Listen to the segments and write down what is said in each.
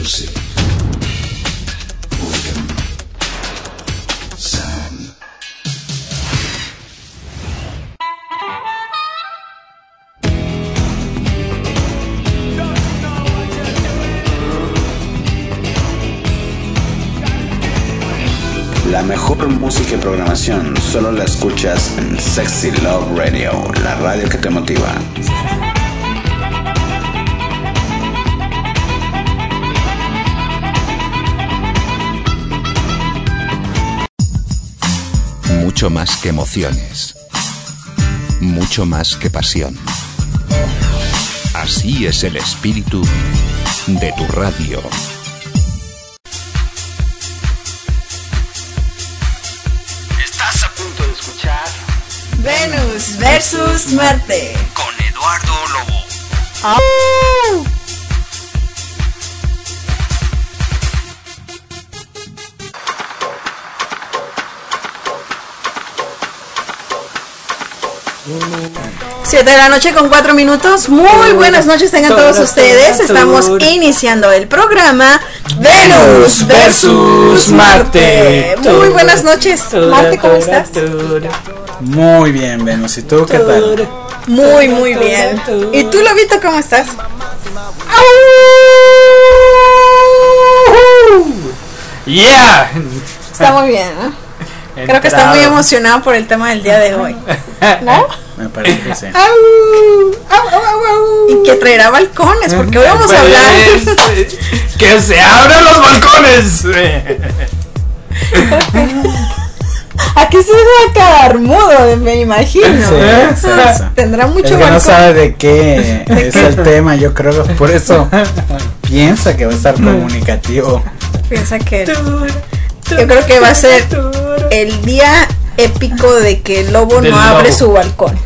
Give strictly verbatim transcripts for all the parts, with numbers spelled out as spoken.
Music. Rhythm. Sound. La mejor música y programación solo la escuchas en Sexy Love Radio, la radio que te motiva. Mucho más que emociones, mucho más que pasión. Así es el espíritu de tu radio. Estás a punto de escuchar Venus versus Marte con Eduardo Lobo. ¡Oh! Siete de la noche con cuatro minutos. Muy buenas noches tengan todos ustedes. Estamos iniciando el programa Venus versus Marte. Muy buenas noches, Marte, ¿cómo estás? Muy bien, Venus, ¿y tú qué tal? Muy, muy bien. ¿Y tú, Lobito, cómo estás? Yeah. Está muy bien, ¿no? Creo que está muy emocionado por el tema del día de hoy, ¿no? Me parece que sí. Au, au, au, au. Y que traerá balcones, porque hoy vamos a hablar. ¡Que se abran los balcones! Aquí se va a quedar mudo, me imagino. Sí, sí, sí. Tendrá mucho es que balcón. no sabe de qué ¿De es qué? el tema, yo creo, por eso piensa que va a estar comunicativo. Piensa que yo creo que va a ser el día épico de que el lobo Del no abre lobo. su balcón.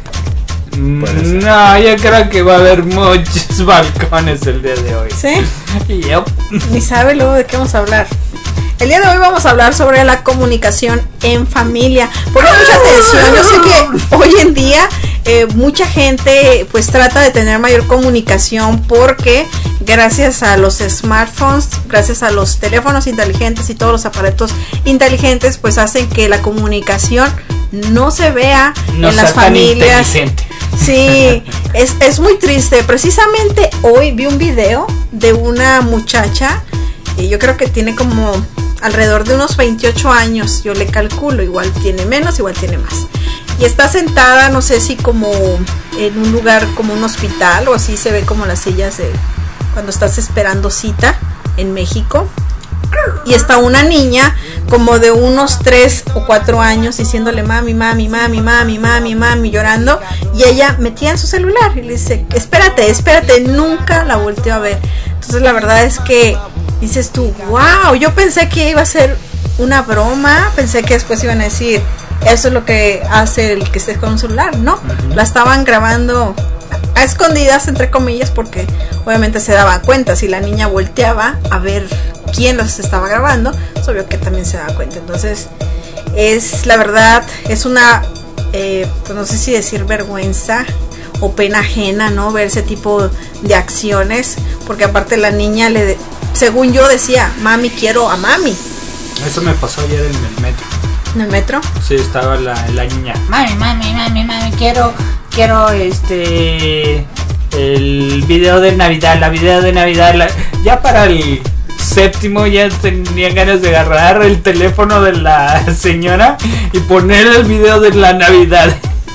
No, yo creo que va a haber muchos balcones el día de hoy. ¿Sí? Yep. Ni sabe luego de qué vamos a hablar. El día de hoy vamos a hablar sobre la comunicación en familia. Pongan mucha atención. Yo sé que hoy en día eh, mucha gente pues trata de tener mayor comunicación porque gracias a los smartphones, gracias a los teléfonos inteligentes y todos los aparatos inteligentes pues hacen que la comunicación no se vea No en sea las tan familias. inteligente. Sí, es, es muy triste. Precisamente hoy vi un video de una muchacha, y yo creo que tiene como alrededor de unos veintiocho años, yo le calculo, igual tiene menos, igual tiene más. Y está sentada, no sé si como en un lugar como un hospital o así, se ve como las sillas de cuando estás esperando cita en México. Y está una niña como de unos tres o cuatro años diciéndole mami, mami, mami, mami, mami, mami, llorando. Y ella metía en su celular y le dice, espérate, espérate, nunca la volteó a ver. Entonces la verdad es que dices tú, wow, yo pensé que iba a ser una broma, pensé que después iban a decir, eso es lo que hace el que estés con un celular. No, uh-huh. La estaban grabando a escondidas, entre comillas, porque obviamente se daban cuenta, si la niña volteaba a ver quién los estaba grabando, es obvio que también se daba cuenta. Entonces, es la verdad, es una, eh, pues no sé si decir vergüenza o pena ajena, ¿no? Ver ese tipo de acciones, porque aparte la niña, le según yo decía, mami, quiero a mami. Eso me pasó ayer en el metro. ¿En el metro? Sí, estaba la, la niña, mami, mami, mami, mami, quiero, quiero este, el video de Navidad, la video de Navidad, la, ya para el séptimo ya tenía ganas de agarrar el teléfono de la señora y poner el video de la Navidad.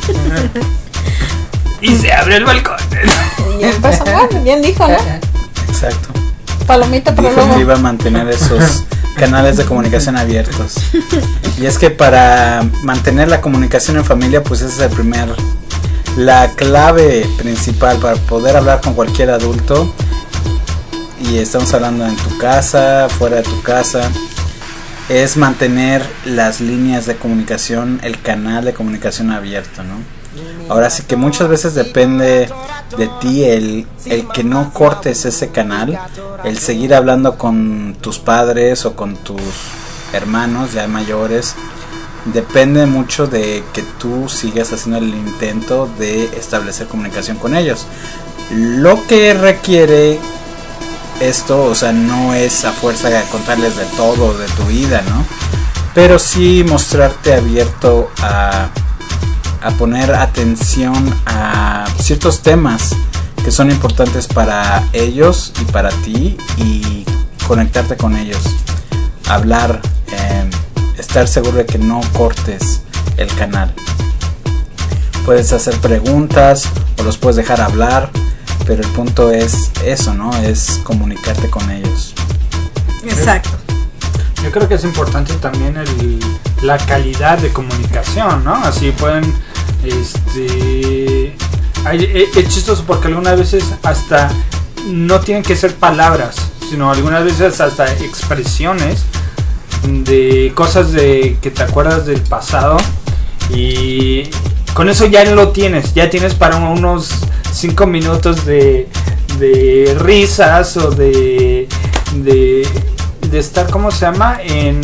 Y se abre el balcón. Y ya empezó, bueno, bien dijo, ¿no? Exacto. Palomita para Dijo luego. que iba a mantener esos canales de comunicación abiertos. Y es que para mantener la comunicación en familia, pues ese es el primer, la clave principal para poder hablar con cualquier adulto. Y estamos hablando en tu casa, fuera de tu casa, es mantener las líneas de comunicación, el canal de comunicación abierto, ¿no? Ahora sí que muchas veces depende de ti el, el que no cortes ese canal, el seguir hablando con tus padres o con tus hermanos ya mayores. Depende mucho de que tú sigas haciendo el intento de establecer comunicación con ellos, lo que requiere esto, o sea, no es a fuerza de contarles de todo, de tu vida, ¿no? Pero sí mostrarte abierto a, a poner atención a ciertos temas que son importantes para ellos y para ti, y conectarte con ellos, hablar, eh, estar seguro de que no cortes el canal. Puedes hacer preguntas o los puedes dejar hablar, pero el punto es eso, ¿no? Es comunicarte con ellos. Exacto. Yo creo que es importante también el, la calidad de comunicación, ¿no? Así pueden, este, hay, es chistoso porque algunas veces hasta no tienen que ser palabras, sino algunas veces hasta expresiones de cosas de que te acuerdas del pasado, y con eso ya lo tienes, ya tienes para unos cinco minutos de, de risas o de, de de estar, ¿cómo se llama? En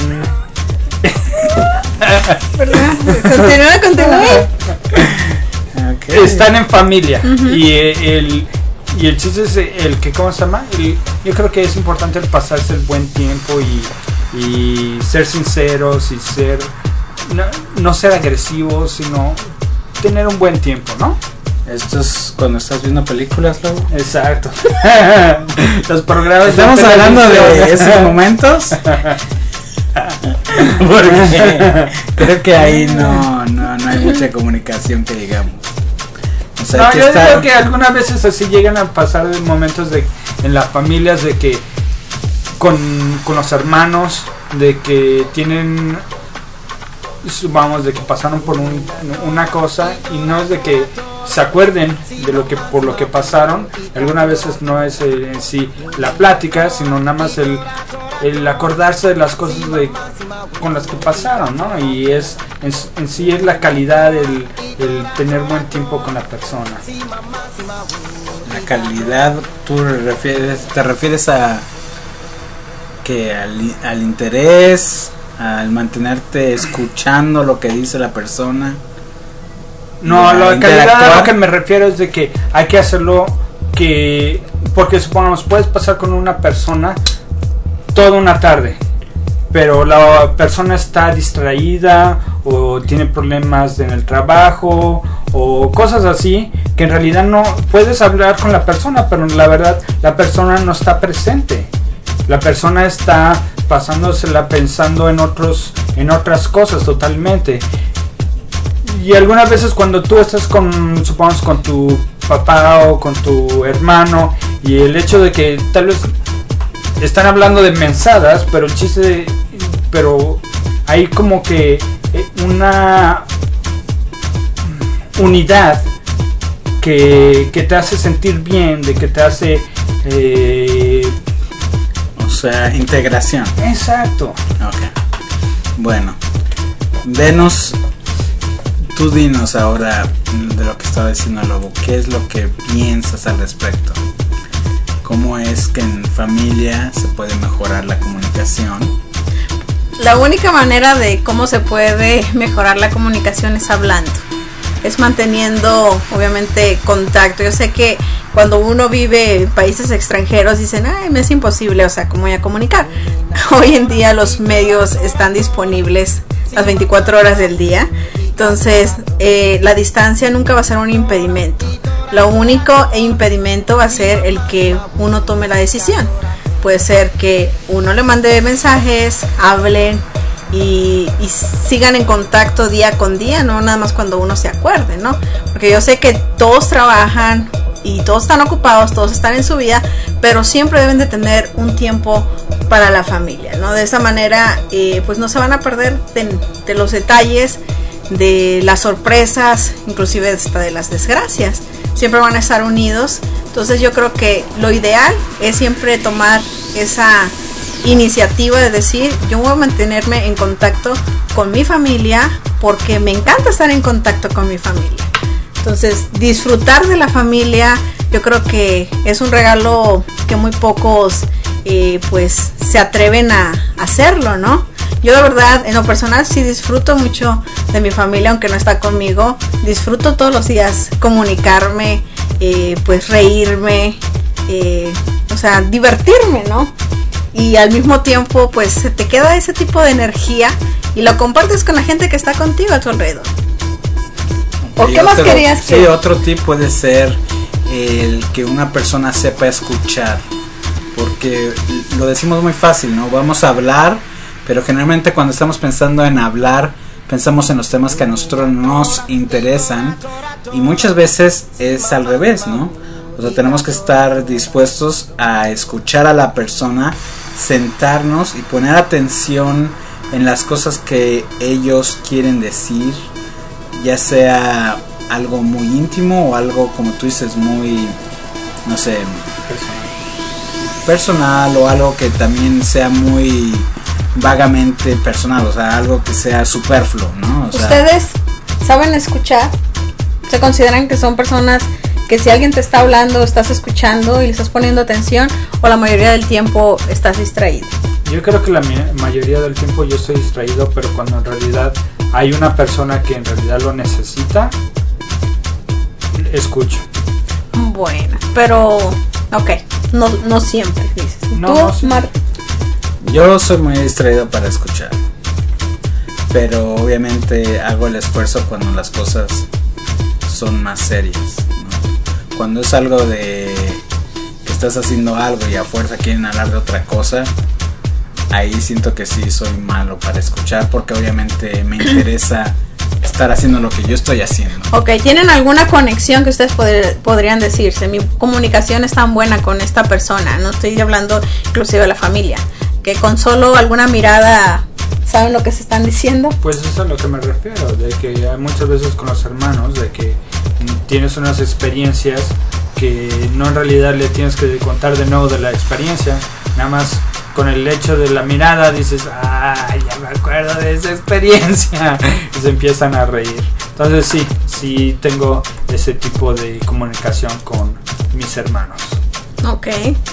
continúa, continúa. Okay. Están en familia. Uh-huh. y el y el chiste es el que, ¿cómo se llama? El, yo creo que es importante el pasarse el buen tiempo y, y ser sinceros y ser no, no ser agresivos, sino tener un buen tiempo, ¿no? Esto es cuando estás viendo películas, luego. Exacto. Los programas. Estamos hablando de esos momentos. Porque creo que ahí no, no, no hay mucha comunicación que digamos. O sea, no, que yo estar... digo que algunas veces así llegan a pasar momentos de en las familias de que con, con los hermanos, de que tienen, vamos, de que pasaron por un, una cosa, y no es de que se acuerden de lo que por lo que pasaron. Algunas veces no es eh, en sí la plática, sino nada más el, el acordarse de las cosas de, con las que pasaron, ¿no? Y es en, en sí es la calidad, el, el tener buen tiempo con la persona. La calidad, tú refieres, te refieres a que al, al interés, al mantenerte escuchando lo que dice la persona. No, la calidad a lo que me refiero es de que hay que hacerlo, que porque supongamos puedes pasar con una persona toda una tarde, pero la persona está distraída o tiene problemas en el trabajo o cosas así, que en realidad no puedes hablar con la persona, pero la verdad la persona no está presente. La persona está pasándosela pensando en otros en otras cosas totalmente. Y algunas veces cuando tú estás con, supongamos, con tu papá o con tu hermano, y el hecho de que tal vez están hablando de mensadas, pero el chiste de, pero hay como que una unidad que, que te hace sentir bien, de que te hace eh, o sea, integración. Exacto. Ok. Bueno, denos, tú dinos ahora de lo que estaba diciendo Lobo, ¿qué es lo que piensas al respecto? ¿Cómo es que en familia se puede mejorar la comunicación? La única manera de cómo se puede mejorar la comunicación es hablando, es manteniendo obviamente contacto. Yo sé que cuando uno vive en países extranjeros dicen, ay, me es imposible, o sea, ¿cómo voy a comunicar? Hoy en día los medios están disponibles las veinticuatro horas del día, entonces eh, la distancia nunca va a ser un impedimento. Lo único impedimento va a ser el que uno tome la decisión. Puede ser que uno le mande mensajes, hablen y, y sigan en contacto día con día, no nada más cuando uno se acuerde, ¿no? Porque yo sé que todos trabajan y todos están ocupados, todos están en su vida, pero siempre deben de tener un tiempo para la familia, ¿no? De esa manera, eh, pues no se van a perder de, de los detalles, de las sorpresas, inclusive hasta de las desgracias. Siempre van a estar unidos. Entonces yo creo que lo ideal es siempre tomar esa iniciativa de decir, yo voy a mantenerme en contacto con mi familia porque me encanta estar en contacto con mi familia. Entonces disfrutar de la familia, yo creo que es un regalo que muy pocos eh, pues se atreven a hacerlo, ¿no? Yo de verdad, en lo personal, sí disfruto mucho de mi familia, aunque no está conmigo. Disfruto todos los días comunicarme, eh, pues reírme, eh, o sea, divertirme, ¿no? Y al mismo tiempo, pues, se te queda ese tipo de energía y lo compartes con la gente que está contigo a tu alrededor. ¿O y qué otro, más querías que...? Sí, otro tip puede ser el que una persona sepa escuchar, porque lo decimos muy fácil, ¿no? Vamos a hablar, pero generalmente cuando estamos pensando en hablar, pensamos en los temas que a nosotros nos interesan, y muchas veces es al revés, ¿no? O sea, tenemos que estar dispuestos a escuchar a la persona, sentarnos y poner atención en las cosas que ellos quieren decir, ya sea algo muy íntimo o algo, como tú dices, muy, no sé, personal, o algo que también sea muy vagamente personal, o sea, algo que sea superfluo, ¿no? O sea, ¿ustedes saben escuchar? ¿Se consideran que son personas que si alguien te está hablando, estás escuchando y le estás poniendo atención, o la mayoría del tiempo estás distraído? Yo creo que la mi- mayoría del tiempo yo estoy distraído, pero cuando en realidad hay una persona que en realidad lo necesita, escucho. Bueno, pero, ok, no, no siempre, dices. No, ¿Tú, no siempre. Marta? yo soy muy distraído para escuchar, pero obviamente hago el esfuerzo cuando las cosas son más serias, ¿no? Cuando es algo de que estás haciendo algo y a fuerza quieren hablar de otra cosa, ahí siento que sí soy malo para escuchar, porque obviamente me interesa estar haciendo lo que yo estoy haciendo. Ok, ¿tienen alguna conexión que ustedes poder- podrían decirse? Mi comunicación es tan buena con esta persona, no estoy hablando inclusive de la familia, que con solo alguna mirada saben lo que se están diciendo. Pues eso es a lo que me refiero, de que hay muchas veces con los hermanos, de que mm, tienes unas experiencias que no en realidad le tienes que contar de nuevo de la experiencia, nada más con el hecho de la mirada dices, ah, ya me acuerdo de esa experiencia, y se empiezan a reír. Entonces sí, sí tengo ese tipo de comunicación con mis hermanos. Ok.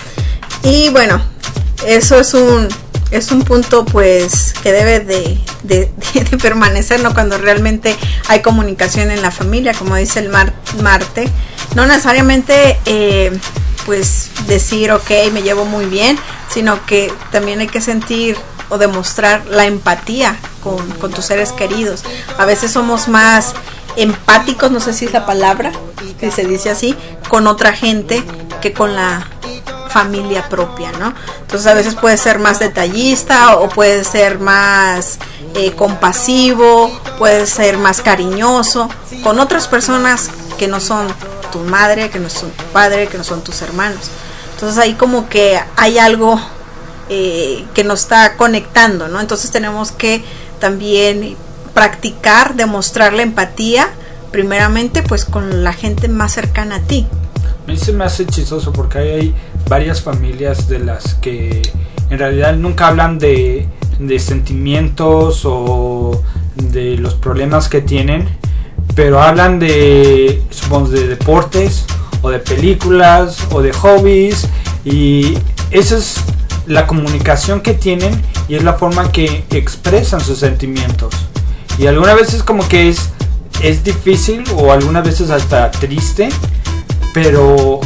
Y bueno, eso es un es un punto pues que debe de, de, de, de permanecer, ¿no? Cuando realmente hay comunicación en la familia, como dice el Mar, Marte. No necesariamente eh, pues decir, ok, me llevo muy bien, sino que también hay que sentir o demostrar la empatía con, con tus seres queridos. A veces somos más empáticos, no sé si es la palabra, que se dice así, con otra gente que con la familia propia, ¿no? Entonces a veces puede ser más detallista o puede ser más eh, compasivo, puede ser más cariñoso con otras personas que no son tu madre, que no son tu padre, que no son tus hermanos. Entonces ahí como que hay algo eh, que nos está conectando, ¿no? Entonces tenemos que también practicar, demostrar la empatía primeramente pues con la gente más cercana a ti. A mí se me hace chistoso porque hay, hay varias familias de las que en realidad nunca hablan de, de sentimientos o de los problemas que tienen, pero hablan de, supongamos, de deportes o de películas o de hobbies, y esa es la comunicación que tienen y es la forma que expresan sus sentimientos. Y algunas veces como que es, es difícil o algunas veces hasta triste, pero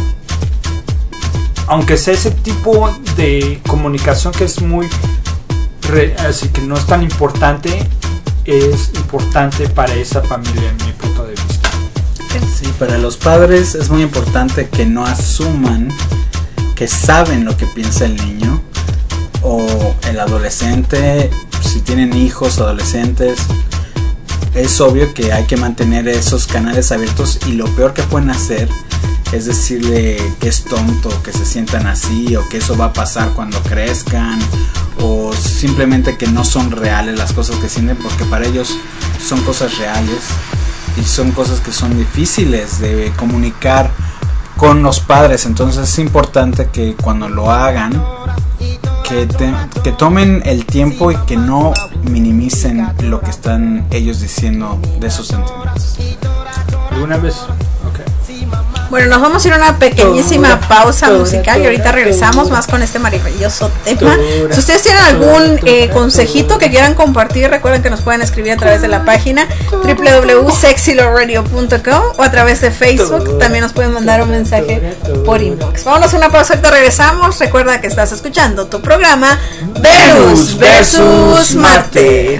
aunque sea ese tipo de comunicación que es muy re, así que no es tan importante, es importante para esa familia en mi punto de vista. Sí, para los padres es muy importante que no asuman que saben lo que piensa el niño o el adolescente. Si tienen hijos adolescentes, es obvio que hay que mantener esos canales abiertos, y lo peor que pueden hacer es decirle que es tonto, que se sientan así, o que eso va a pasar cuando crezcan, o simplemente que no son reales las cosas que sienten, porque para ellos son cosas reales y son cosas que son difíciles de comunicar con los padres. Entonces es importante que cuando lo hagan, que, te, que tomen el tiempo y que no minimicen lo que están ellos diciendo de sus sentimientos. ¿Alguna vez? Okay. Bueno, nos vamos a ir a una pequeñísima pausa musical y ahorita regresamos más con este maravilloso tema. Si ustedes tienen algún eh, consejito que quieran compartir, recuerden que nos pueden escribir a través de la página doble u doble u doble u punto sexy love radio punto com o a través de Facebook. También nos pueden mandar un mensaje por inbox. Vámonos a una pausa, ahorita regresamos. Recuerda que estás escuchando tu programa Venus versus Marte.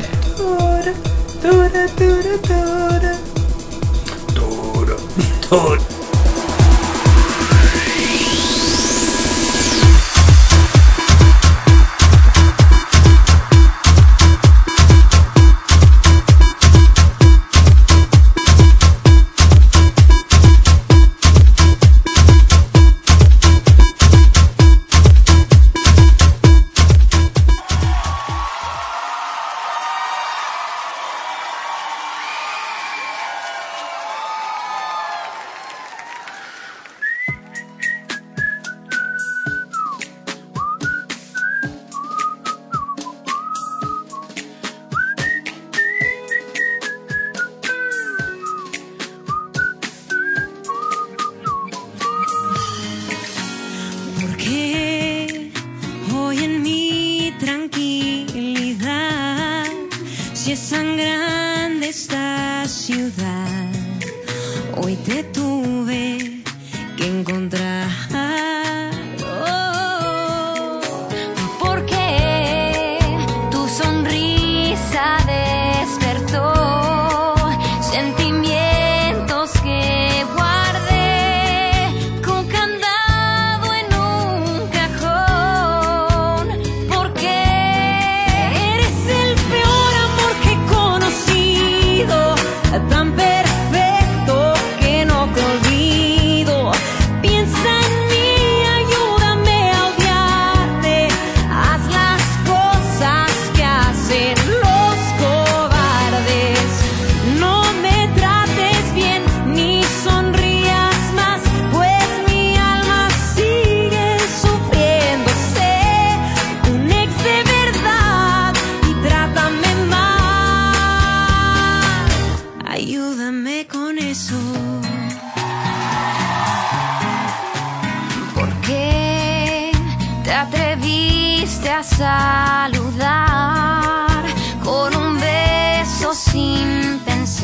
Saludar con un beso sin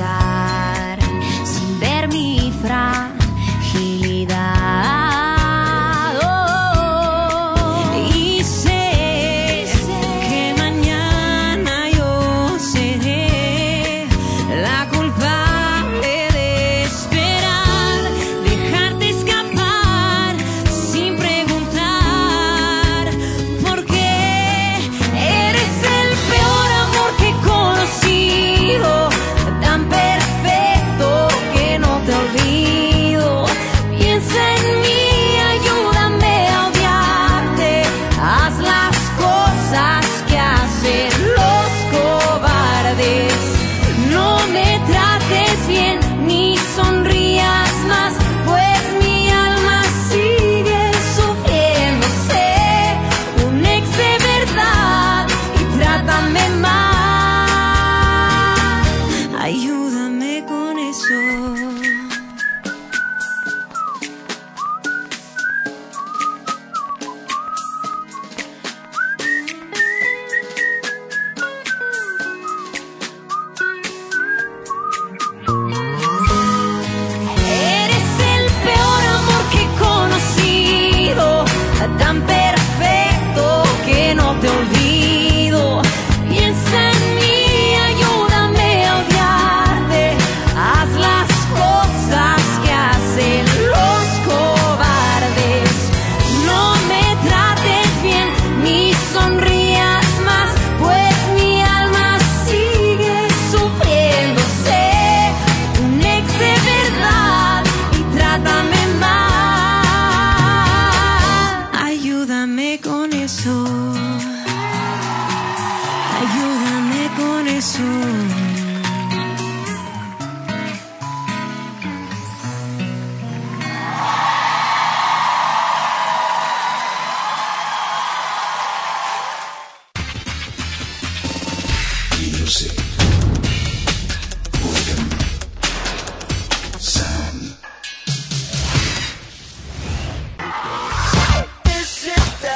pensar, sin ver mi fragilidad. Oh, y sé que mañana yo seré la culpable de esperar, dejarte escapar sin preguntar por qué. Tan perfecto que no te olvido.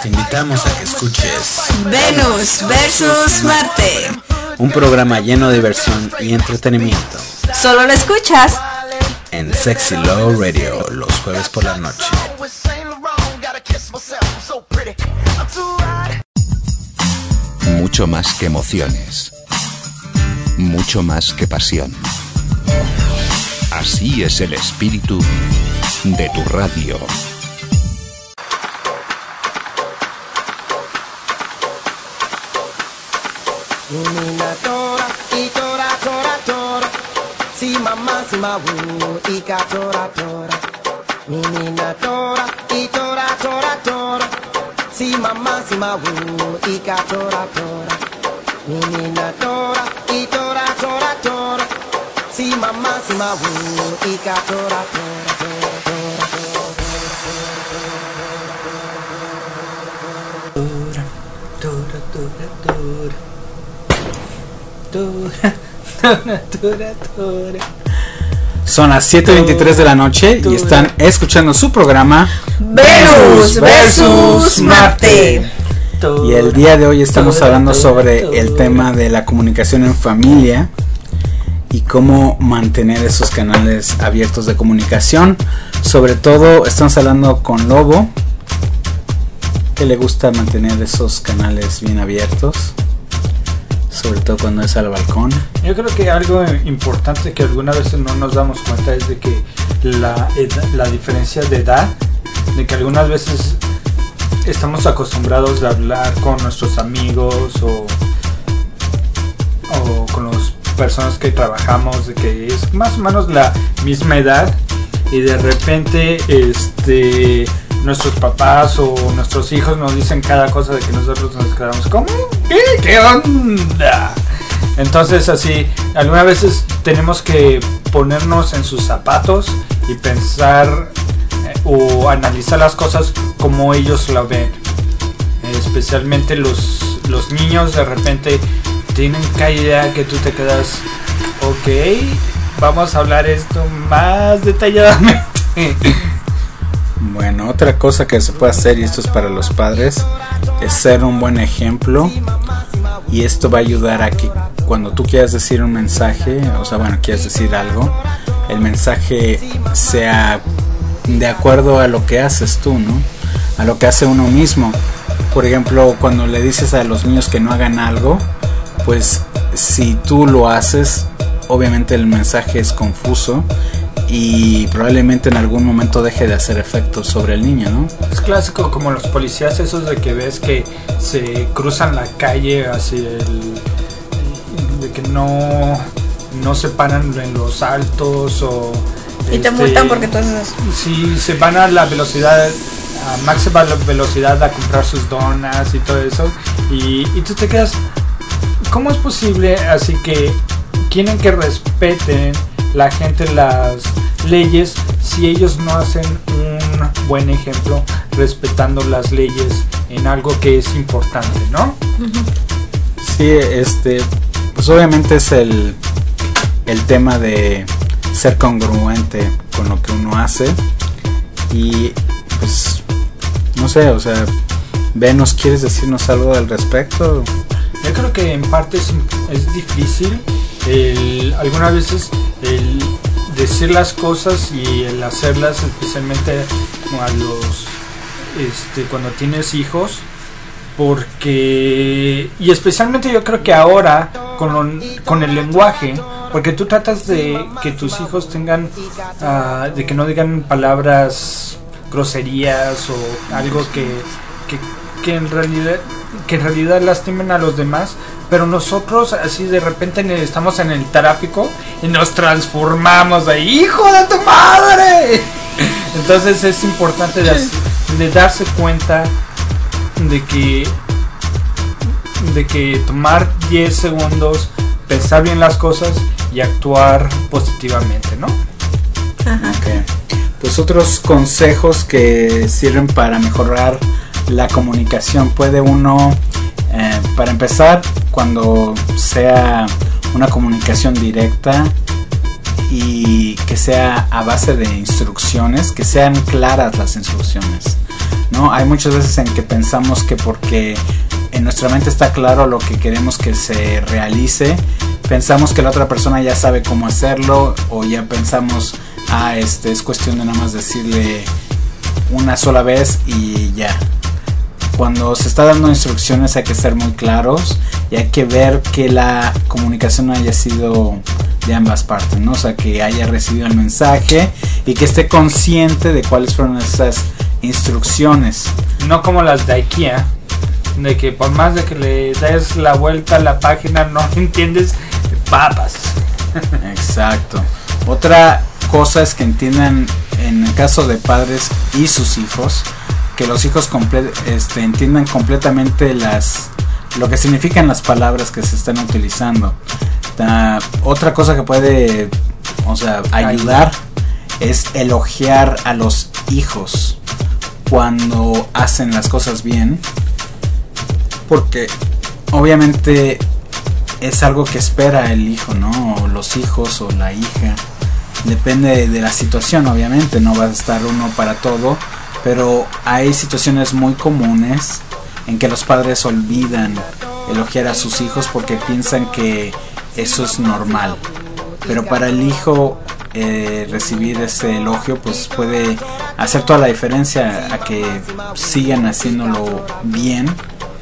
Te invitamos a que escuches Venus versus Marte. Un programa lleno de diversión y entretenimiento. Solo lo escuchas en Sexy Love Radio los jueves por la noche. Mucho más que emociones. Mucho más que pasión. Así es el espíritu de tu radio. Menina tora, y tora, tora, tora. Si mamá, si ma wu, y ka tora, tora. Menina tora, y tora, tora, tora. Si mamá, si ma wu, y ka tora, tora. Menina tora, y tora, tora, tora. Si mamá, si ma wu, y ka tora, tora, tora, tora, tora, tora, tora. Son las siete veintitrés de la noche y están escuchando su programa Venus versus Marte. Y el día de hoy estamos hablando sobre el tema de la comunicación en familia y cómo mantener esos canales abiertos de comunicación. Sobre todo estamos hablando con Lobo, que le gusta mantener esos canales bien abiertos, sobre todo cuando es al balcón. Yo creo que algo importante que algunas veces no nos damos cuenta es de que la, la diferencia de edad, de que algunas veces estamos acostumbrados a hablar con nuestros amigos o, o con las personas que trabajamos, de que es más o menos la misma edad, y de repente este nuestros papás o nuestros hijos nos dicen cada cosa de que nosotros nos quedamos como ¿qué? ¿Qué onda? Entonces así, algunas veces tenemos que ponernos en sus zapatos y pensar eh, o analizar las cosas como ellos lo ven. Eh, especialmente los, los niños de repente tienen cada idea que tú te quedas, ok, vamos a hablar esto más detalladamente. Bueno, otra cosa que se puede hacer, y esto es para los padres, es ser un buen ejemplo, y esto va a ayudar a que cuando tú quieras decir un mensaje, o sea, bueno, quieras decir algo, el mensaje sea de acuerdo a lo que haces tú, ¿no? A lo que hace uno mismo. Por ejemplo, cuando le dices a los niños que no hagan algo, pues si tú lo haces, obviamente el mensaje es confuso y probablemente en algún momento deje de hacer efecto sobre el niño, ¿no? Es clásico como los policías esos de que ves que se cruzan la calle así, el, de que no, no se paran en los altos o... Y te este, multan porque tú haces eso. Sí, se van a la velocidad, a máxima velocidad a comprar sus donas y todo eso, y, y tú te quedas, ¿cómo es posible? Así que quieren que respeten la gente las leyes si ellos no hacen un buen ejemplo respetando las leyes en algo que es importante, ¿no? Sí, este, pues obviamente es el, el tema de ser congruente con lo que uno hace, y pues no sé, o sea, Venus, ¿quieres decirnos algo al respecto? Yo creo que en parte es, es difícil el, algunas veces el decir las cosas y el hacerlas, especialmente a los este cuando tienes hijos, porque y especialmente yo creo que ahora con, con el lenguaje, porque tú tratas de que tus hijos tengan uh, de que no digan palabras groserías o algo que, que, que en realidad que en realidad lastimen a los demás, pero nosotros así de repente estamos en el tráfico y nos transformamos de ¡hijo de tu madre! Entonces es importante de, de darse cuenta de que de que tomar diez segundos, pensar bien las cosas y actuar positivamente, ¿no? Ajá. Okay. Pues otros consejos que sirven para mejorar la comunicación, puede uno, eh, para empezar, cuando sea una comunicación directa y que sea a base de instrucciones, que sean claras las instrucciones. ¿no? Hay muchas veces en que pensamos que porque en nuestra mente está claro lo que queremos que se realice, pensamos que la otra persona ya sabe cómo hacerlo, o ya pensamos, ah, este es cuestión de nada más decirle una sola vez y ya. Cuando se está dando instrucciones hay que ser muy claros y hay que ver que la comunicación haya sido de ambas partes, ¿no? O sea, que haya recibido el mensaje y que esté consciente de cuáles fueron esas instrucciones. No como las de IKEA, de que por más de que le des la vuelta a la página no entiendes papas. Exacto. Otra cosa es que entiendan, en el caso de padres y sus hijos, que los hijos comple- este, entiendan completamente las lo que significan las palabras que se están utilizando. Ta, otra cosa que puede, o sea, ayudar es elogiar a los hijos cuando hacen las cosas bien, porque obviamente es algo que espera el hijo, ¿no? O los hijos o la hija. Depende de la situación, obviamente, no va a estar uno para todo, pero hay situaciones muy comunes en que los padres olvidan elogiar a sus hijos porque piensan que eso es normal. Pero para el hijo eh, recibir ese elogio pues puede hacer toda la diferencia a que sigan haciéndolo bien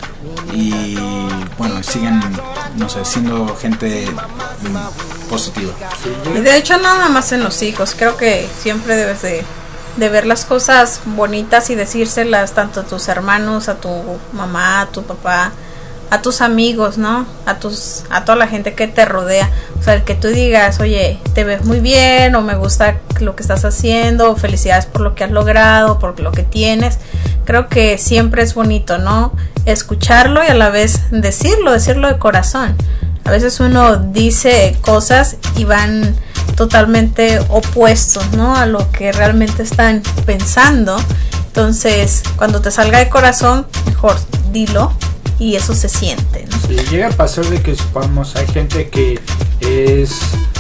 y bueno, sigan, no sé, siendo gente mm, positiva. Y de hecho no nada más en los hijos, creo que siempre debes de, de ver las cosas bonitas y decírselas tanto a tus hermanos, a tu mamá, a tu papá, a tus amigos, ¿no? A tus, a toda la gente que te rodea. O sea, el que tú digas, oye, te ves muy bien, o me gusta lo que estás haciendo, o felicidades por lo que has logrado, por lo que tienes. Creo que siempre es bonito, ¿no? Escucharlo y a la vez decirlo, decirlo de corazón. A veces uno dice cosas y van totalmente opuestos, ¿no? A lo que realmente están pensando. Entonces, cuando te salga de corazón, mejor dilo. Y eso se siente, ¿no? Sí, llega a pasar de que supongamos hay gente que es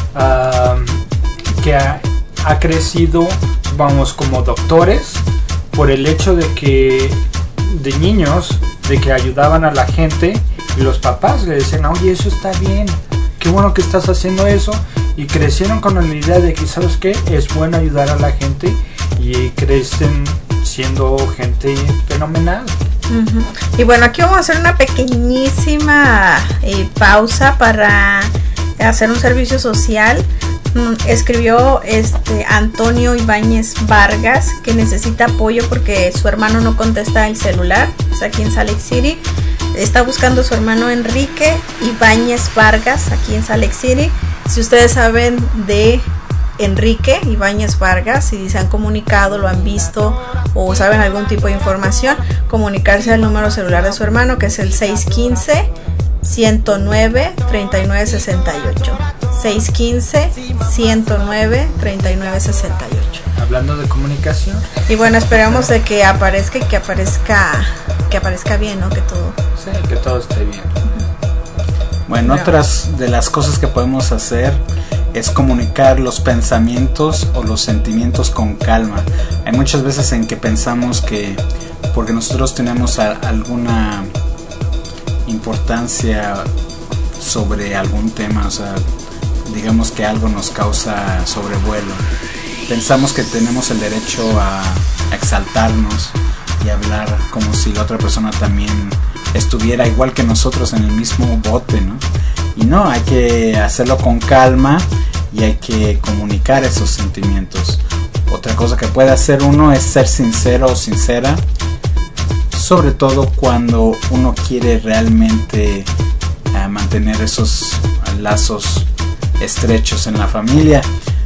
um, que ha, ha crecido, vamos, como doctores por el hecho de que de niños, de que ayudaban a la gente y los papás le decían, oye, eso está bien, qué bueno que estás haciendo eso, y crecieron con la idea de que, ¿sabes qué? Es bueno ayudar a la gente y crecen siendo gente fenomenal. Uh-huh. Y bueno, aquí vamos a hacer una pequeñísima eh, pausa para hacer un servicio social. Mm, escribió este Antonio Ibáñez Vargas que necesita apoyo porque su hermano no contesta el celular. Es aquí en Salt Lake City. Está buscando a su hermano Enrique Ibáñez Vargas aquí en Salt Lake City. Si ustedes saben de Enrique Ibáñez Vargas, si se han comunicado, lo han visto o saben algún tipo de información, comunicarse al número celular de su hermano, que es el seis uno cinco, uno cero nueve, tres nueve seis ocho. seis uno cinco, uno cero nueve, tres nueve seis ocho. Hablando de comunicación. Y bueno, esperamos de que aparezca y que aparezca que aparezca bien, ¿no? Que todo. Sí, que todo esté bien. Bueno, otras de las cosas que podemos hacer es comunicar los pensamientos o los sentimientos con calma. Hay muchas veces en que pensamos que porque nosotros tenemos a, alguna importancia sobre algún tema, o sea, digamos que algo nos causa sobrevuelo, pensamos que tenemos el derecho a, a exaltarnos y hablar como si la otra persona también estuviera igual que nosotros en el mismo bote, ¿no? Y no, hay que hacerlo con calma y hay que comunicar esos sentimientos. Otra cosa que puede hacer uno es ser sincero o sincera, sobre todo cuando uno quiere realmente uh, mantener esos uh, lazos estrechos en la familia.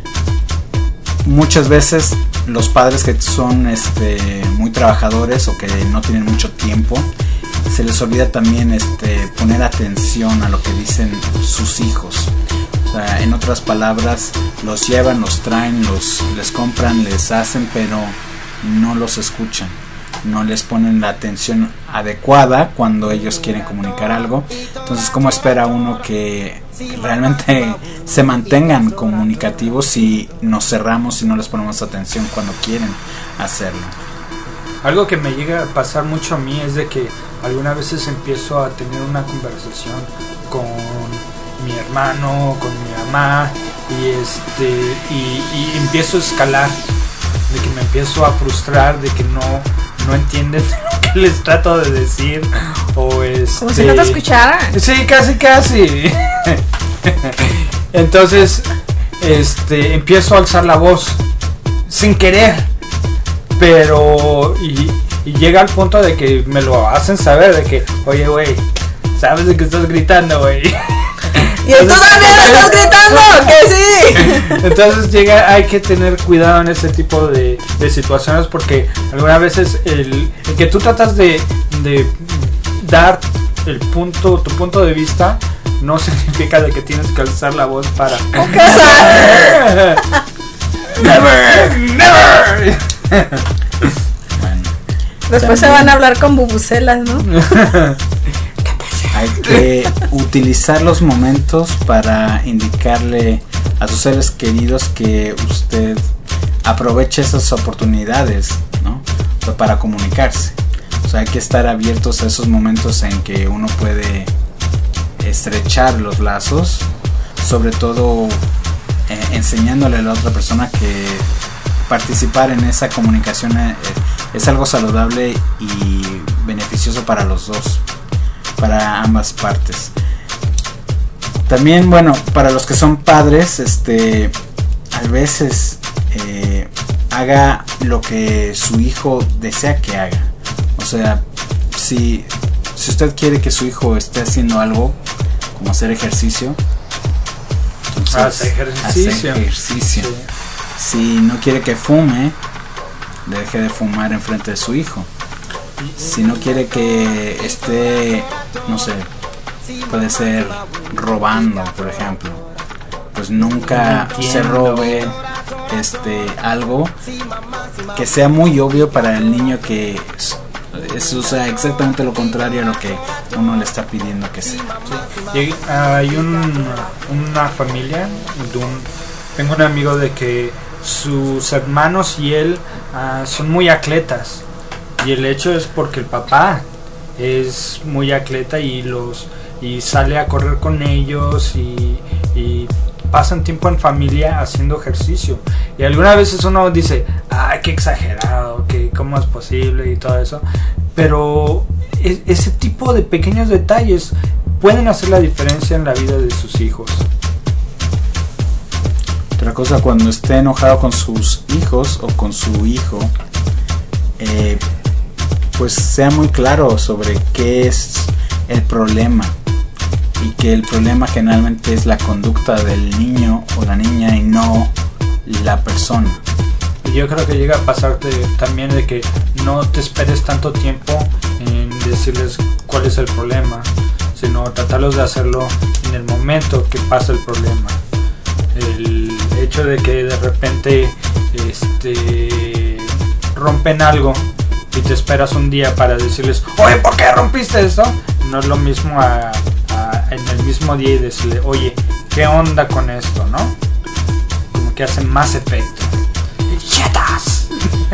Muchas veces los padres que son este, muy trabajadores o que no tienen mucho tiempo, se les olvida también este, poner atención a lo que dicen sus hijos. O sea, en otras palabras, los llevan, los traen, los, les compran, les hacen, pero no los escuchan. No les ponen la atención adecuada cuando ellos quieren comunicar algo. Entonces, ¿cómo espera uno que realmente se mantengan comunicativos si nos cerramos y no les ponemos atención cuando quieren hacerlo? algo que me llega a pasar mucho a mí es de que algunas veces empiezo a tener una conversación con mi hermano, con mi mamá, y este y, y empiezo a escalar, de que me empiezo a frustrar, de que no no entienden lo que les trato de decir, o este como si no te escucharan. Sí, casi casi. Entonces este empiezo a alzar la voz sin querer, pero y, y llega al punto de que me lo hacen saber, de que oye güey, sabes de que estás gritando güey. Y tú también estás gritando, que sí. Entonces llega, hay que tener cuidado en ese tipo de, de situaciones, porque algunas veces el, el que tú tratas de, de dar el punto, tu punto de vista, no significa de que tienes que alzar la voz para never, never. Bueno, después también se van a hablar con bubucelas, ¿no? hay que utilizar los momentos para indicarle a sus seres queridos que usted aproveche esas oportunidades, ¿no? O sea, para comunicarse. O sea, hay que estar abiertos a esos momentos en que uno puede estrechar los lazos, sobre todo eh, enseñándole a la otra persona que participar en esa comunicación eh, es algo saludable y beneficioso para los dos, para ambas partes. También, bueno, para los que son padres, este, a veces eh, haga lo que su hijo desea que haga. O sea, si, si usted quiere que su hijo esté haciendo algo, como hacer ejercicio, entonces, hace ejercicio. hace ejercicio. Sí. Si no quiere que fume, deje de fumar enfrente de su hijo. Si no quiere que esté, no sé, puede ser robando, por ejemplo, pues nunca se robe este algo que sea muy obvio para el niño, que es, es, o sea, exactamente lo contrario a lo que uno le está pidiendo que sea. Sí. Hay un, una familia de un, tengo un amigo de que sus hermanos y él uh, son muy atletas, y el hecho es porque el papá es muy atleta y los y sale a correr con ellos y, y pasan tiempo en familia haciendo ejercicio, y algunas veces uno dice, ay, qué exagerado, que cómo es posible y todo eso, pero es, ese tipo de pequeños detalles pueden hacer la diferencia en la vida de sus hijos. Otra cosa, cuando esté enojado con sus hijos o con su hijo, eh, pues sea muy claro sobre qué es el problema, y que el problema generalmente es la conducta del niño o la niña y no la persona. Y yo creo que llega a pasarte también de que no te esperes tanto tiempo en decirles cuál es el problema, sino tratarlos de hacerlo en el momento que pasa el problema. El hecho de que de repente este rompen algo y te esperas un día para decirles, oye, ¿por qué rompiste esto? No es lo mismo a, a, en el mismo día y decirle, oye, ¿qué onda con esto? ¿No? Como que hace más efecto. ¡Chetas!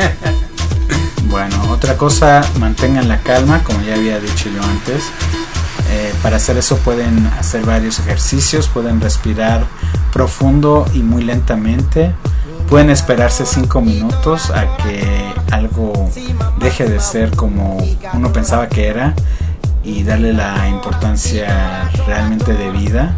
Bueno, otra cosa, mantengan la calma, como ya había dicho yo antes. Eh, para hacer eso pueden hacer varios ejercicios, pueden respirar profundo y muy lentamente. Pueden esperarse cinco minutos a que algo deje de ser como uno pensaba que era y darle la importancia realmente debida.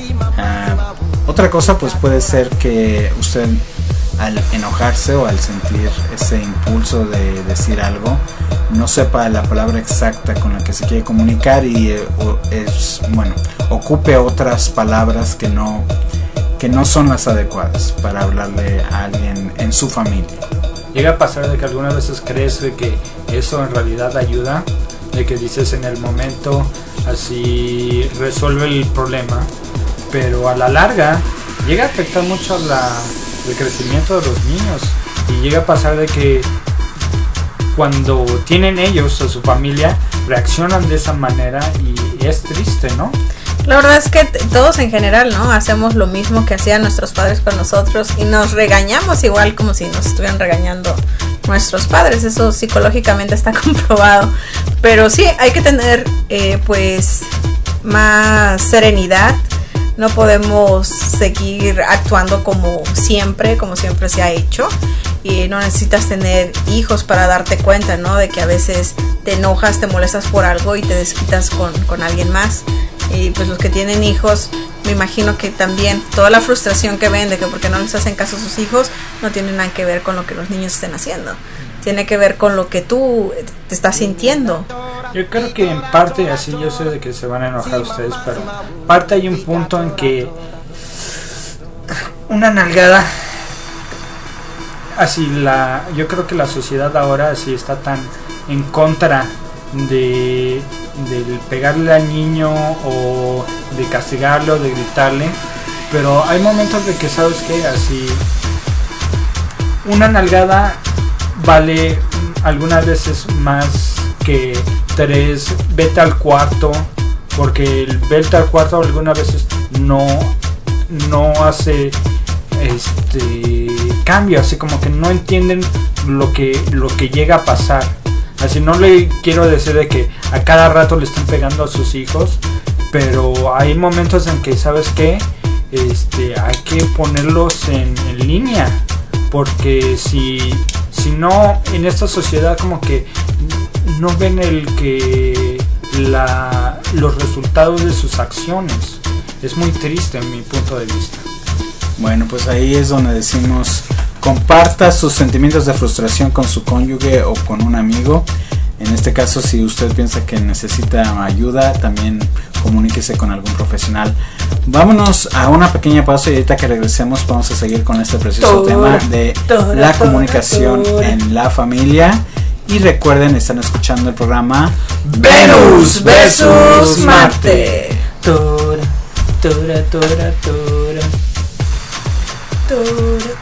Uh, otra cosa pues puede ser que usted, al enojarse o al sentir ese impulso de decir algo, no sepa la palabra exacta con la que se quiere comunicar y eh, es, bueno, ocupe otras palabras que no que no son las adecuadas para hablarle a alguien en su familia. Llega a pasar de que algunas veces crees de que eso en realidad ayuda, de que dices en el momento así resuelve el problema, pero a la larga llega a afectar mucho la, el crecimiento de los niños, y llega a pasar de que cuando tienen ellos a su familia reaccionan de esa manera, y es triste, ¿no? La verdad es que todos en general, ¿no? Hacemos lo mismo que hacían nuestros padres con nosotros y nos regañamos igual como si nos estuvieran regañando nuestros padres. Eso psicológicamente está comprobado. Pero sí, hay que tener eh, pues más serenidad. No podemos seguir actuando como siempre, como siempre se ha hecho. Y no necesitas tener hijos para darte cuenta, ¿no? De que a veces te enojas, te molestas por algo y te desquitas con, con alguien más. Y pues los que tienen hijos, me imagino que también toda la frustración que ven de que porque no les hacen caso a sus hijos, no tiene nada que ver con lo que los niños estén haciendo. Tiene que ver con lo que tú te estás sintiendo. Yo creo que en parte, así yo sé de que se van a enojar ustedes, pero en parte hay un punto en que una nalgada, así la, yo creo que la sociedad ahora así está tan en contra de del pegarle al niño o de castigarlo, de gritarle, pero hay momentos de que sabes que así una nalgada vale algunas veces más que tres vete al cuarto, porque el vete al cuarto algunas veces no no hace este cambio, así como que no entienden lo que lo que llega a pasar. Así no le quiero decir de que a cada rato le están pegando a sus hijos, pero hay momentos en que sabes que este hay que ponerlos en, en línea, porque si si no en esta sociedad como que no ven el que la los resultados de sus acciones. Es muy triste en mi punto de vista. Bueno, pues ahí es donde decimos: comparta sus sentimientos de frustración con su cónyuge o con un amigo. En este caso, si usted piensa que necesita ayuda, también comuníquese con algún profesional. Vámonos a una pequeña pausa y ahorita que regresemos vamos a seguir con este precioso Tora, tema de tora, la tora, comunicación tora. en la familia. Y recuerden, están escuchando el programa Venus versus Marte. Tora, tora, tora, tora. Tora.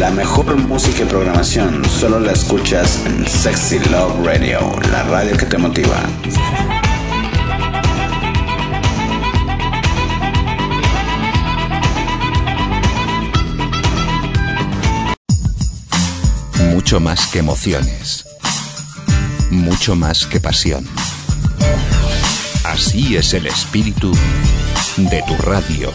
La mejor música y programación solo la escuchas en Sexy Love Radio, la radio que te motiva. Mucho más que emociones. Mucho más que pasión. Así es el espíritu de tu radio.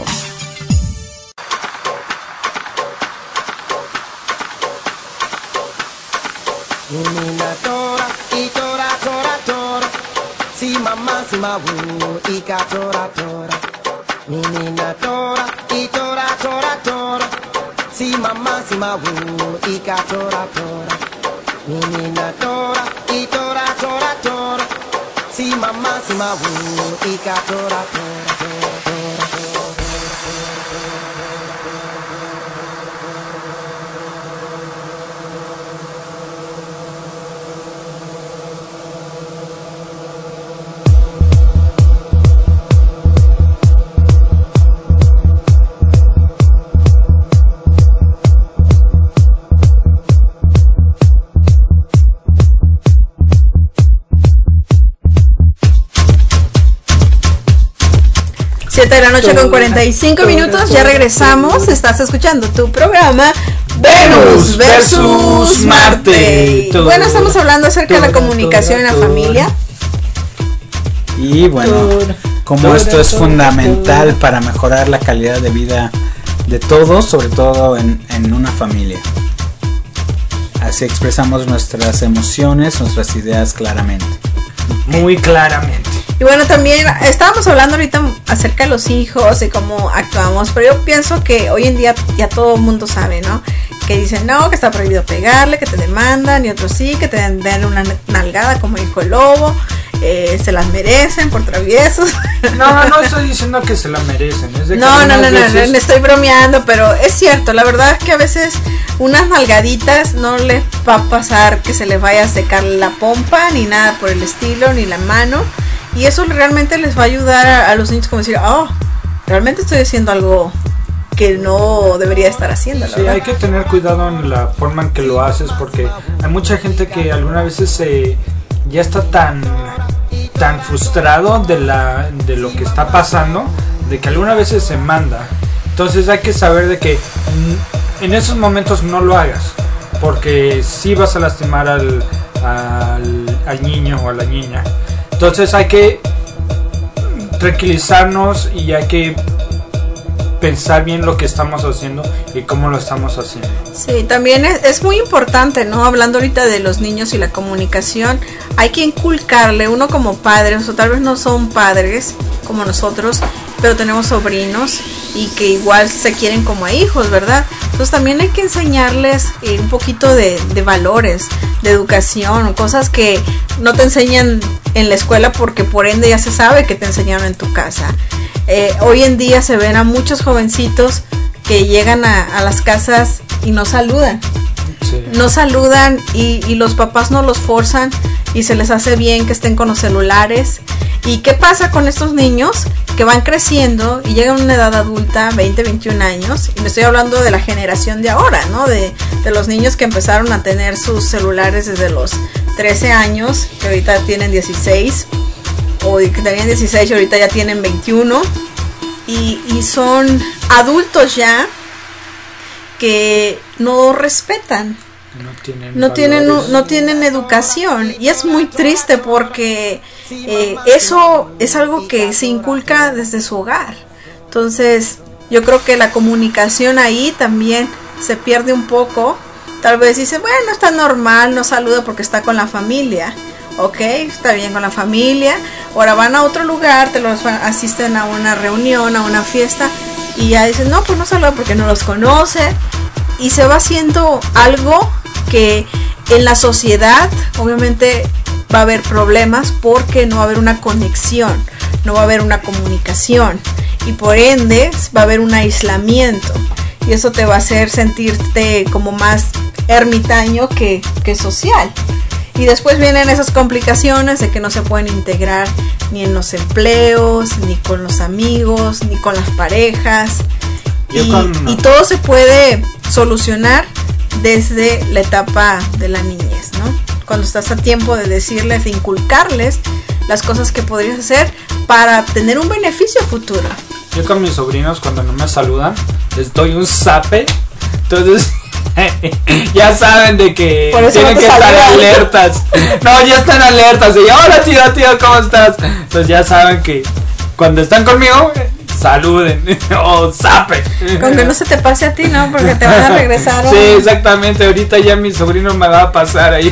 Nina tora, y tora, tora, tora. Si mamá, si mabu, y ka tora, tora. Nina tora, y tora, tora, tora. Si mamá, si mabu, y ka tora, tora. Nina tora, y tora, tora, tora. Si mamá, si mabu, y ka tora, tora, tora, tora, tora. siete de la noche con cuarenta y cinco minutos, ya regresamos. Estás escuchando tu programa Venus versus Marte. Bueno, estamos hablando acerca de la comunicación en la familia. Y bueno, como esto es fundamental para mejorar la calidad de vida de todos, sobre todo en, en una familia. Así expresamos nuestras emociones, nuestras ideas claramente. Muy claramente. Y bueno, también estábamos hablando ahorita acerca de los hijos y cómo actuamos, pero yo pienso que hoy en día ya todo el mundo sabe, ¿no? Que dicen, no, que está prohibido pegarle, que te demandan, y otros sí, que te den, den una nalgada como dijo el lobo, eh, se las merecen por traviesos. No, no, no estoy diciendo que se la merecen. Es de que no, no, no, veces... no, no, estoy bromeando, pero es cierto, la verdad es que a veces unas nalgaditas no les va a pasar que se les vaya a secar la pompa, ni nada por el estilo, ni la mano. Y eso realmente les va a ayudar a, a los niños como decir, oh, realmente estoy haciendo algo que no debería estar haciendo. Sí, hay que tener cuidado en la forma en que lo haces, porque hay mucha gente que algunas veces se, ya está tan, tan frustrado de, la, de lo que está pasando, de que algunas veces se manda. Entonces hay que saber de que en esos momentos no lo hagas, porque sí vas a lastimar al, al, al niño o a la niña. Entonces hay que tranquilizarnos y hay que pensar bien lo que estamos haciendo y cómo lo estamos haciendo. Sí, también es, es muy importante, ¿no? Hablando ahorita de los niños y la comunicación, hay que inculcarle, uno como padre, o tal vez no son padres como nosotros, pero tenemos sobrinos y que igual se quieren como a hijos, ¿verdad? Entonces también hay que enseñarles eh, un poquito de, de valores, de educación, cosas que no te enseñan en la escuela porque por ende ya se sabe que te enseñaron en tu casa. Eh, hoy en día se ven a muchos jovencitos que llegan a, a las casas y no saludan. Sí. No saludan y, y los papás no los forzan y se les hace bien que estén con los celulares. ¿Y qué pasa con estos niños que van creciendo y llegan a una edad adulta, veinte, veintiún años? Y me estoy hablando de la generación de ahora, ¿no? De, de los niños que empezaron a tener sus celulares desde los trece años, que ahorita tienen dieciséis, o que tenían dieciséis y ahorita ya tienen veintiuno. Y, y son adultos ya que no respetan. No tienen, no tienen, no, no tienen educación y es muy triste porque eh, eso es algo que se inculca desde su hogar. Entonces yo creo que la comunicación ahí también se pierde un poco. Tal vez dice, bueno, está normal, no saluda porque está con la familia. Ok, está bien con la familia. Ahora van a otro lugar, te los asisten a una reunión, a una fiesta y ya dicen, no, pues no saluda porque no los conoce. Y se va haciendo algo que en la sociedad obviamente va a haber problemas porque no va a haber una conexión, no va a haber una comunicación y por ende va a haber un aislamiento y eso te va a hacer sentirte como más ermitaño que, que social. Y después vienen esas complicaciones de que no se pueden integrar ni en los empleos, ni con los amigos, ni con las parejas. Y, con... y todo se puede solucionar desde la etapa de la niñez, ¿no? Cuando estás a tiempo de decirles, de inculcarles las cosas que podrías hacer para tener un beneficio futuro. Yo con mis sobrinos, cuando no me saludan, les doy un zape. Entonces ya saben de que tienen no que estar saludan. alertas. No, ya están alertas. Y hola tío, tío, ¿cómo estás? Entonces ya saben que cuando están conmigo, saluden o zape. Con que no se te pase a ti, ¿no? Porque te van a regresar. Sí, ¿o? exactamente. Ahorita ya mi sobrino me va a pasar ahí.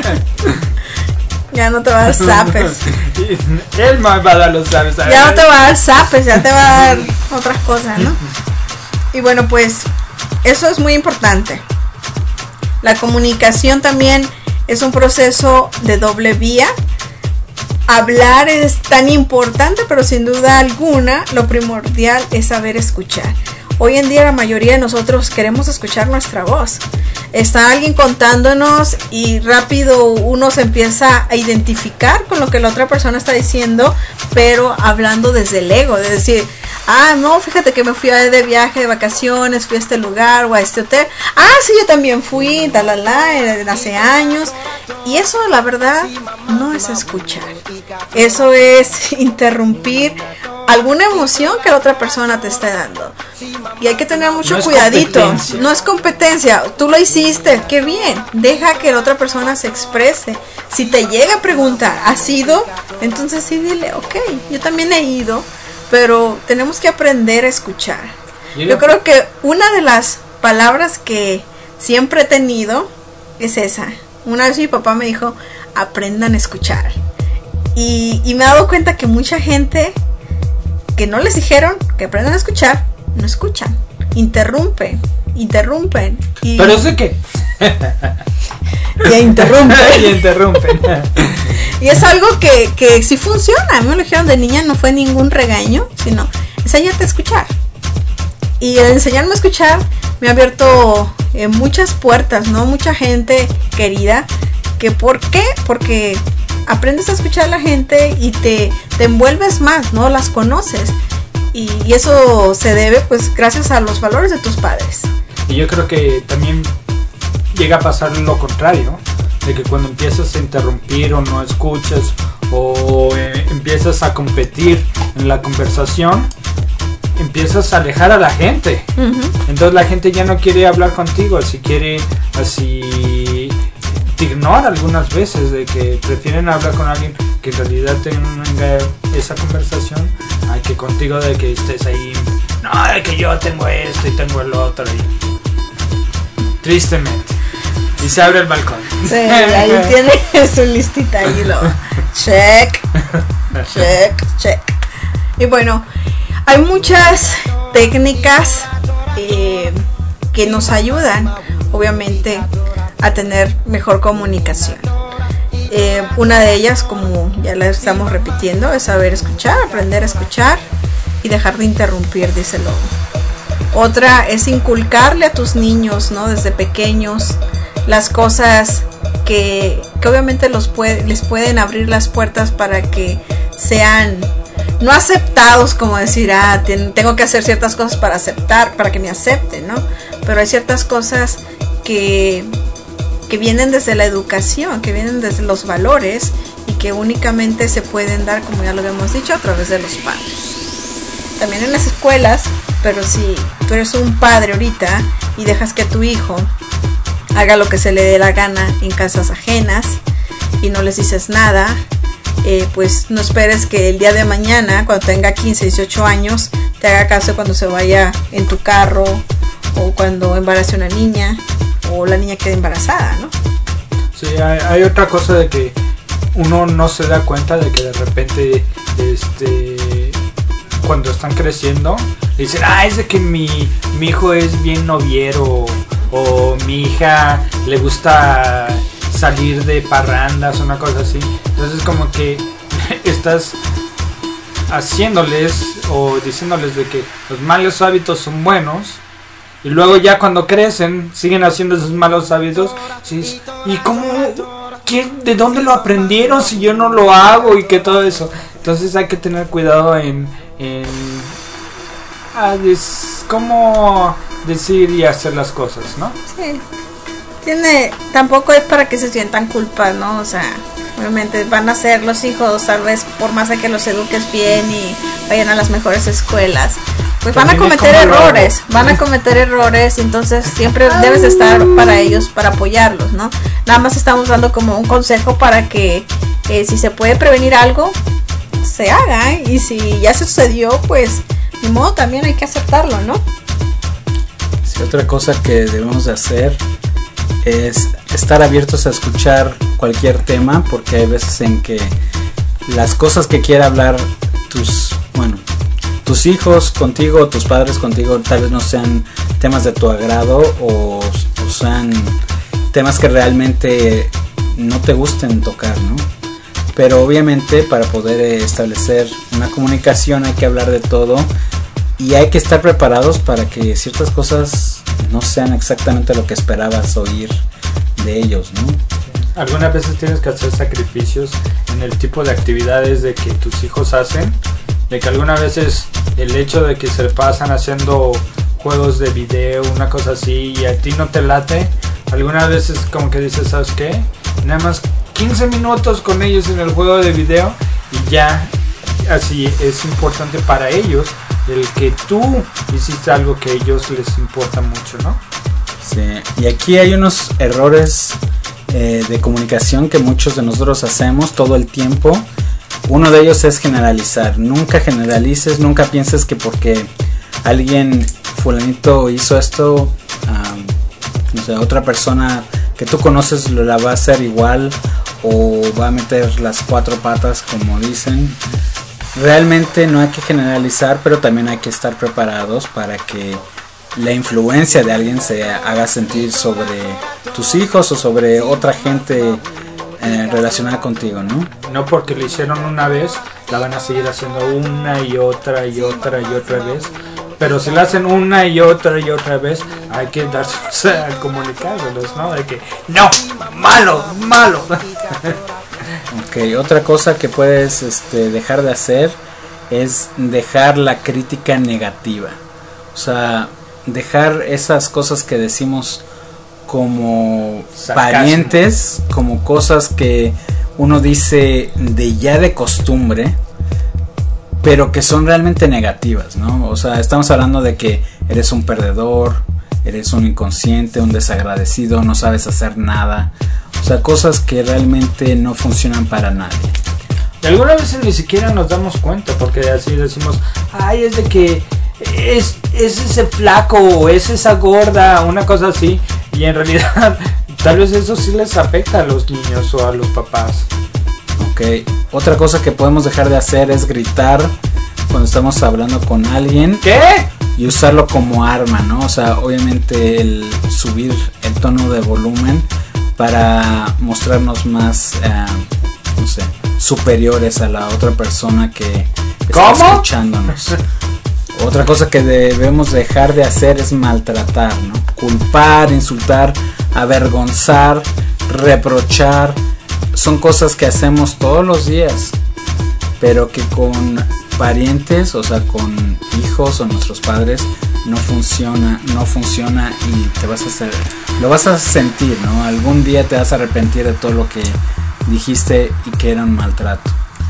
Ya no te va a dar zapes. Él me va a dar los zapes. Ya no te va a dar zapes, ya te va a dar otras cosas, ¿no? Y bueno, pues eso es muy importante. La comunicación también es un proceso de doble vía. Hablar es tan importante, pero sin duda alguna lo primordial es saber escuchar. Hoy en día la mayoría de nosotros queremos escuchar nuestra voz. Está alguien contándonos y rápido uno se empieza a identificar con lo que la otra persona está diciendo, pero hablando desde el ego, de decir, ah, no, fíjate que me fui de viaje, de vacaciones, fui a este lugar o a este hotel. Ah, sí, yo también fui, talala, hace años. Y eso, la verdad, no es escuchar. Eso es interrumpir alguna emoción que la otra persona te esté dando. Y hay que tener mucho No es cuidadito. competencia. No es competencia. Tú lo hiciste, qué bien. Deja que la otra persona se exprese. Si te llega a preguntar, ¿has ido? Entonces sí, dile, ok, yo también he ido. Pero tenemos que aprender a escuchar. Yo creo que una de las palabras que siempre he tenido es esa. Una vez mi papá me dijo, aprendan a escuchar. Y, y me he dado cuenta que mucha gente que no les dijeron que aprendan a escuchar, no escuchan. Interrumpen, interrumpen. Y, Pero sé que... y interrumpen. y interrumpen. Y es algo que, que sí funciona. A mí me lo dijeron de niña, no fue ningún regaño, sino enséñate a escuchar. Y el enseñarme a escuchar me ha abierto eh, muchas puertas, ¿no? Mucha gente querida. ¿Que por qué? Porque aprendes a escuchar a la gente y te, te envuelves más, ¿no? Las conoces. Y, y eso se debe, pues, gracias a los valores de tus padres. Y yo creo que también llega a pasar lo contrario, de que cuando empiezas a interrumpir o no escuchas o eh, empiezas a competir en la conversación, empiezas a alejar a la gente. Uh-huh. Entonces la gente ya no quiere hablar contigo, si quiere así te ignora algunas veces, de que prefieren hablar con alguien que en realidad tenga esa conversación, hay que contigo, de que estés ahí, no, de que yo tengo esto y tengo el otro, y tristemente. Y se abre el balcón. Sí, ahí tiene su listita y lo check, check, check. Y bueno, hay muchas técnicas eh, que nos ayudan, obviamente, a tener mejor comunicación. Eh, una de ellas, como ya la estamos repitiendo, es saber escuchar, aprender a escuchar y dejar de interrumpir, dice Lobo. Otra es inculcarle a tus niños, ¿no? Desde pequeños, las cosas que, que obviamente los puede, les pueden abrir las puertas para que sean no aceptados, como decir, ah, ten, tengo que hacer ciertas cosas para aceptar, para que me acepten, ¿no? Pero hay ciertas cosas que, que vienen desde la educación, que vienen desde los valores y que únicamente se pueden dar, como ya lo habíamos dicho, a través de los padres. También en las escuelas, pero si tú eres un padre ahorita y dejas que tu hijo haga lo que se le dé la gana en casas ajenas y no les dices nada, eh, pues no esperes que el día de mañana, cuando tenga quince, dieciocho años, te haga caso cuando se vaya en tu carro o cuando embarace una niña o la niña quede embarazada, ¿no? Sí, hay, hay otra cosa de que uno no se da cuenta de que de repente, este, cuando están creciendo, dicen, ah, es de que mi, mi hijo es bien noviero, o mi hija le gusta salir de parrandas, una cosa así. Entonces como que estás haciéndoles o diciéndoles de que los malos hábitos son buenos, y luego ya cuando crecen siguen haciendo esos malos hábitos. ¿Sí? ¿Y cómo? ¿Quién, ¿De dónde lo aprendieron si yo no lo hago? Y que todo eso. Entonces hay que tener cuidado en, en ah, des, cómo decir y hacer las cosas, ¿no? Sí. tiene, tampoco es para que se sientan culpas, ¿no? O sea, obviamente van a ser los hijos, tal vez por más de que los eduques bien y vayan a las mejores escuelas, pues van a cometer errores, van a cometer errores, y entonces siempre debes estar para ellos, para apoyarlos, ¿no? Nada más estamos dando como un consejo para que eh, si se puede prevenir algo, se haga, ¿eh? Y si ya sucedió, pues ni modo, también hay que aceptarlo, ¿no? Sí, otra cosa que debemos de hacer es estar abiertos a escuchar cualquier tema, porque hay veces en que las cosas que quiera hablar tus, bueno, tus hijos contigo, tus padres contigo, tal vez no sean temas de tu agrado o, o sean temas que realmente no te gusten tocar, ¿no? Pero obviamente para poder establecer una comunicación hay que hablar de todo y hay que estar preparados para que ciertas cosas no sean exactamente lo que esperabas oír de ellos, ¿no? Algunas veces tienes que hacer sacrificios en el tipo de actividades de que tus hijos hacen, de que algunas veces el hecho de que se pasan haciendo juegos de video, una cosa así, y a ti no te late, algunas veces como que dices, ¿sabes qué? Nada más quince minutos con ellos en el juego de video y ya, así es importante para ellos el que tú hiciste algo que a ellos les importa mucho, ¿no? Sí, y aquí hay unos errores eh, de comunicación que muchos de nosotros hacemos todo el tiempo. Uno de ellos es generalizar. Nunca generalices, nunca pienses que porque alguien fulanito hizo esto, um, no sé, otra persona que tú conoces lo la va a hacer igual o va a meter las cuatro patas, como dicen. Realmente no hay que generalizar, pero también hay que estar preparados para que la influencia de alguien se haga sentir sobre tus hijos o sobre otra gente eh, relacionada contigo, ¿no? No porque lo hicieron una vez, la van a seguir haciendo una y otra y otra y otra vez. Pero si la hacen una y otra y otra vez, hay que darse a comunicárselos, ¿no? De que, no, malo, malo. Ok, otra cosa que puedes este, dejar de hacer es dejar la crítica negativa. O sea, dejar esas cosas que decimos como sarcasmo, parientes, como cosas que uno dice de ya de costumbre, pero que son realmente negativas, ¿no? O sea, estamos hablando de que eres un perdedor, eres un inconsciente, un desagradecido, no sabes hacer nada. O sea, cosas que realmente no funcionan para nadie. Y algunas veces ni siquiera nos damos cuenta, porque así decimos, ay, es de que es, es ese flaco o es esa gorda, una cosa así. Y en realidad, tal vez eso sí les afecta a los niños o a los papás. Ok, otra cosa que podemos dejar de hacer es gritar cuando estamos hablando con alguien. ¿Qué? Y usarlo como arma, ¿no? O sea, obviamente el subir el tono de volumen para mostrarnos más, eh, no sé, superiores a la otra persona que está escuchándonos. Otra cosa que debemos dejar de hacer es maltratar, ¿no? Culpar, insultar, avergonzar, reprochar. Son cosas que hacemos todos los días, pero que con parientes, o sea, con hijos o nuestros padres, no funciona, no funciona y te vas a hacer, lo vas a sentir, ¿no? Algún día te vas a arrepentir de todo lo que dijiste y que era un maltrato.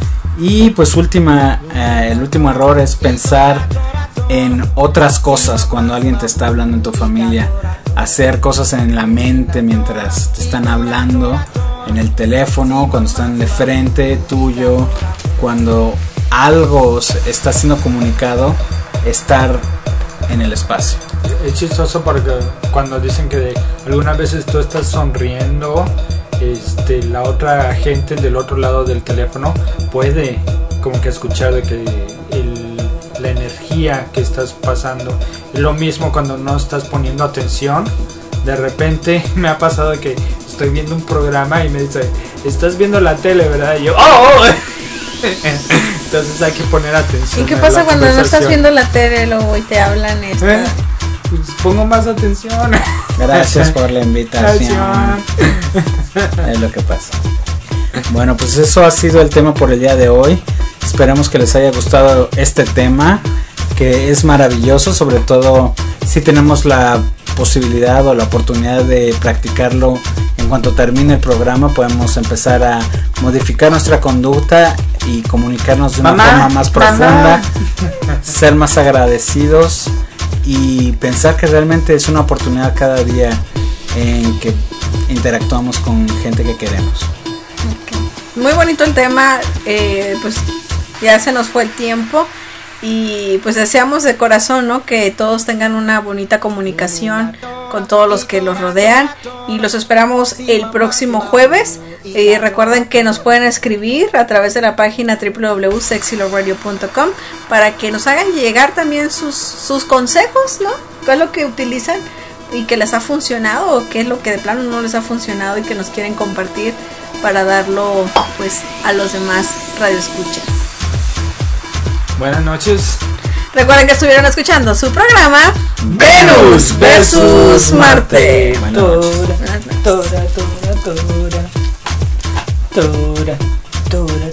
Y pues última, eh, el último error es pensar en otras cosas cuando alguien te está hablando en tu familia, hacer cosas en la mente mientras te están hablando, en el teléfono, cuando están de frente tuyo, cuando algo está siendo comunicado, estar en el espacio. Es chistoso porque cuando dicen que de, algunas veces tú estás sonriendo, este, la otra gente del otro lado del teléfono puede como que escuchar de que el, la energía que estás pasando. Es lo mismo cuando no estás poniendo atención. De repente me ha pasado de que estoy viendo un programa y me dice, estás viendo la tele, ¿verdad? Y yo, ¡oh! oh! Entonces hay que poner atención. ¿Y qué pasa cuando no estás viendo la tele luego y te hablan esto? ¿Eh? Pues pongo más atención. Gracias por la invitación. Es lo que pasa. Bueno, pues eso ha sido el tema por el día de hoy. Esperamos que les haya gustado este tema. que es maravilloso, sobre todo si tenemos la posibilidad o la oportunidad de practicarlo. En cuanto termine el programa podemos empezar a modificar nuestra conducta y comunicarnos de una Mamá, forma más mamá. profunda, ser más agradecidos y pensar que realmente es una oportunidad cada día en que interactuamos con gente que queremos. Muy bonito el tema, eh, pues ya se nos fue el tiempo y pues deseamos de corazón, ¿no?, que todos tengan una bonita comunicación con todos los que los rodean y los esperamos el próximo jueves. Eh, recuerden que nos pueden escribir a través de la página doble u doble u doble u punto sexy love radio punto com para que nos hagan llegar también sus, sus consejos, ¿no? ¿Qué es lo que utilizan y que les ha funcionado o qué es lo que de plano no les ha funcionado y que nos quieren compartir para darlo pues a los demás radioescuchas? Buenas noches. Recuerden que estuvieron escuchando su programa Venus versus Marte. Buenas noches. Tora, tora, tora, tora, tora, tora, tora.